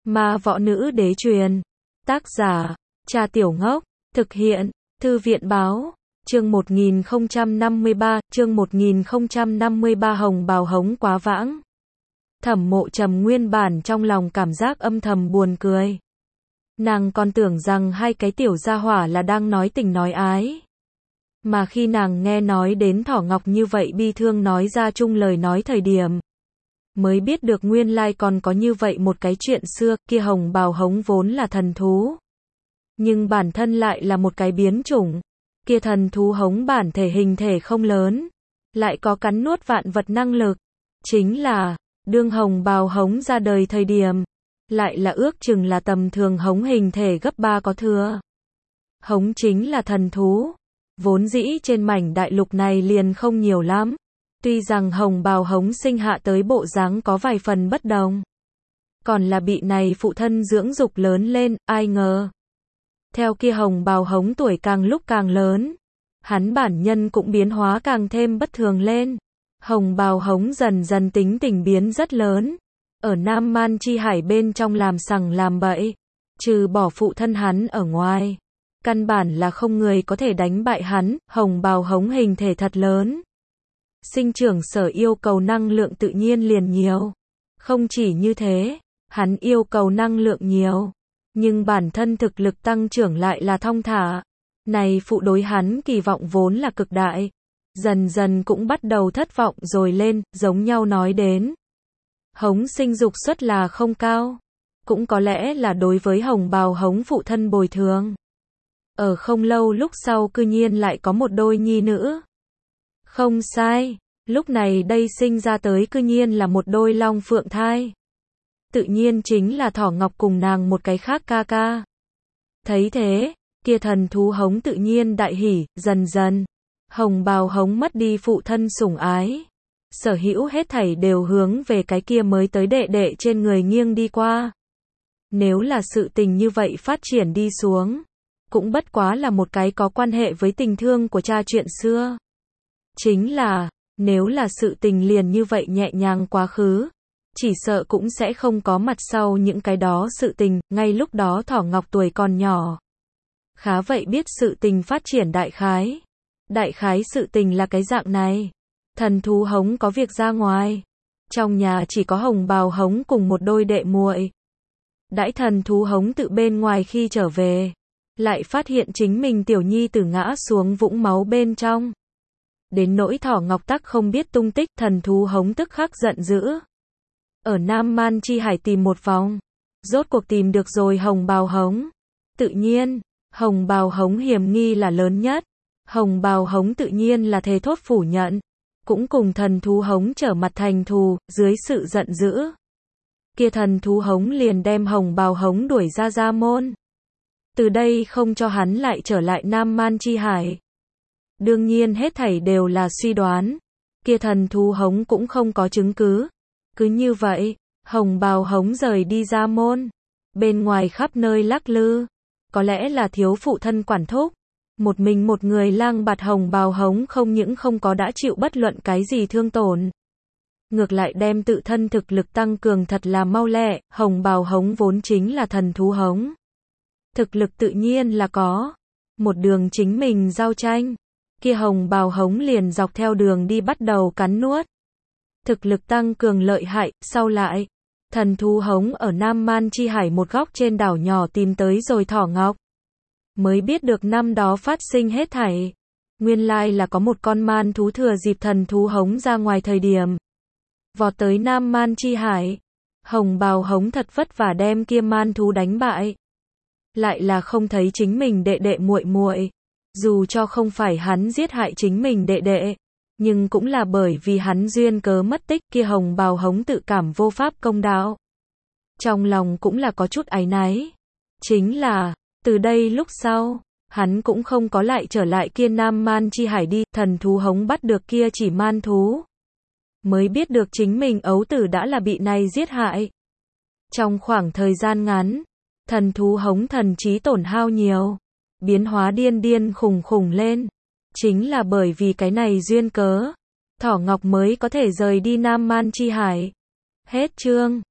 Ma võ nữ đế truyền. Tác giả, Cha Tiểu Ngốc. Thực hiện, Thư viện báo. Chương 1053, chương 1053 hồng bào hống quá vãng. Thẩm Mộ Trầm nguyên bản trong lòng cảm giác âm thầm buồn cười. Nàng còn tưởng rằng hai cái tiểu gia hỏa là đang nói tình nói ái. Mà khi nàng nghe nói đến Thỏ Ngọc như vậy bi thương nói ra chung lời nói thời điểm, mới biết được nguyên lai còn có như vậy một cái chuyện xưa, kia hồng bào hống vốn là thần thú. Nhưng bản thân lại là một cái biến chủng. Kia thần thú hống bản thể hình thể không lớn, lại có cắn nuốt vạn vật năng lực. Chính là, đương hồng bào hống ra đời thời điểm, lại là ước chừng là tầm thường hống hình thể gấp 3 có thừa. Hống chính là thần thú. Vốn dĩ trên mảnh đại lục này liền không nhiều lắm. Tuy rằng hồng bào hống sinh hạ tới bộ dáng có vài phần bất đồng. Còn là bị này phụ thân dưỡng dục lớn lên, ai ngờ. Theo kia hồng bào hống tuổi càng lúc càng lớn, hắn bản nhân cũng biến hóa càng thêm bất thường lên. Hồng bào hống dần dần tính tình biến rất lớn. Ở Nam Man Chi Hải bên trong làm sằng làm bậy. Trừ bỏ phụ thân hắn ở ngoài. Căn bản là không người có thể đánh bại hắn. Hồng bào hống hình thể thật lớn. Sinh trưởng sở yêu cầu năng lượng tự nhiên liền nhiều. Không chỉ như thế, hắn yêu cầu năng lượng nhiều. Nhưng bản thân thực lực tăng trưởng lại là thong thả. Này phụ đối hắn kỳ vọng vốn là cực đại. Dần dần cũng bắt đầu thất vọng rồi lên, giống nhau nói đến. Hống sinh dục suất là không cao. Cũng có lẽ là đối với hồng bào hống phụ thân bồi thường. Ở không lâu lúc sau cư nhiên lại có một đôi nhi nữ. Không sai, lúc này đây sinh ra tới cư nhiên là một đôi long phượng thai. Tự nhiên chính là Thỏ Ngọc cùng nàng một cái khác ca ca. Thấy thế, kia thần thú hống tự nhiên đại hỉ, dần dần. Hồng bào hống mất đi phụ thân sủng ái. Sở hữu hết thảy đều hướng về cái kia mới tới đệ đệ trên người nghiêng đi qua. Nếu là sự tình như vậy phát triển đi xuống, cũng bất quá là một cái có quan hệ với tình thương của cha chuyện xưa. Chính là, nếu là sự tình liền như vậy nhẹ nhàng quá khứ, chỉ sợ cũng sẽ không có mặt sau những cái đó sự tình, ngay lúc đó Thỏ Ngọc tuổi còn nhỏ. Khá vậy biết sự tình phát triển đại khái. Đại khái sự tình là cái dạng này. Thần thú hống có việc ra ngoài. Trong nhà chỉ có hồng bào hống cùng một đôi đệ muội. Đãi thần thú hống tự bên ngoài khi trở về, lại phát hiện chính mình tiểu nhi tử ngã xuống vũng máu bên trong. Đến nỗi Thỏ Ngọc tắc không biết tung tích, thần thú hống tức khắc giận dữ. Ở Nam Man Chi Hải tìm một vòng, rốt cuộc tìm được rồi hồng bào hống. Tự nhiên, hồng bào hống hiểm nghi là lớn nhất. Hồng bào hống tự nhiên là thề thốt phủ nhận. Cũng cùng thần thú hống trở mặt thành thù, dưới sự giận dữ. Kia thần thú hống liền đem hồng bào hống đuổi ra gia môn. Từ đây không cho hắn lại trở lại Nam Man Chi Hải. Đương nhiên hết thảy đều là suy đoán. Kia thần thú hống cũng không có chứng cứ. Cứ như vậy, hồng bào hống rời đi gia môn. Bên ngoài khắp nơi lắc lư. Có lẽ là thiếu phụ thân quản thúc. Một mình một người lang bạt hồng bào hống không những không có đã chịu bất luận cái gì thương tổn. Ngược lại đem tự thân thực lực tăng cường thật là mau lẹ. Hồng bào hống vốn chính là thần thú hống. Thực lực tự nhiên là có. Một đường chính mình giao tranh. Kia hồng bào hống liền dọc theo đường đi bắt đầu cắn nuốt. Thực lực tăng cường lợi hại, sau lại. Thần thú hống ở Nam Man Chi Hải một góc trên đảo nhỏ tìm tới rồi Thỏ Ngọc. Mới biết được năm đó phát sinh hết thảy. Nguyên lai là có một con man thú thừa dịp thần thú hống ra ngoài thời điểm. Vọt tới Nam Man Chi Hải. Hồng bào hống thật vất vả đem kia man thú đánh bại. Lại là không thấy chính mình đệ đệ muội muội. Dù cho không phải hắn giết hại chính mình đệ đệ, nhưng cũng là bởi vì hắn duyên cớ mất tích, kia hồng bào hống tự cảm vô pháp công đạo. Trong lòng cũng là có chút áy náy. Chính là, từ đây lúc sau, hắn cũng không có lại trở lại kia Nam Man Chi Hải đi. Thần thú hống bắt được kia chỉ man thú, mới biết được chính mình ấu tử đã là bị này giết hại. Trong khoảng thời gian ngắn, thần thú hống thần trí tổn hao nhiều, biến hóa điên điên khùng khùng lên. Chính là bởi vì cái này duyên cớ, Thỏ Ngọc mới có thể rời đi Nam Man Chi Hải. Hết chương.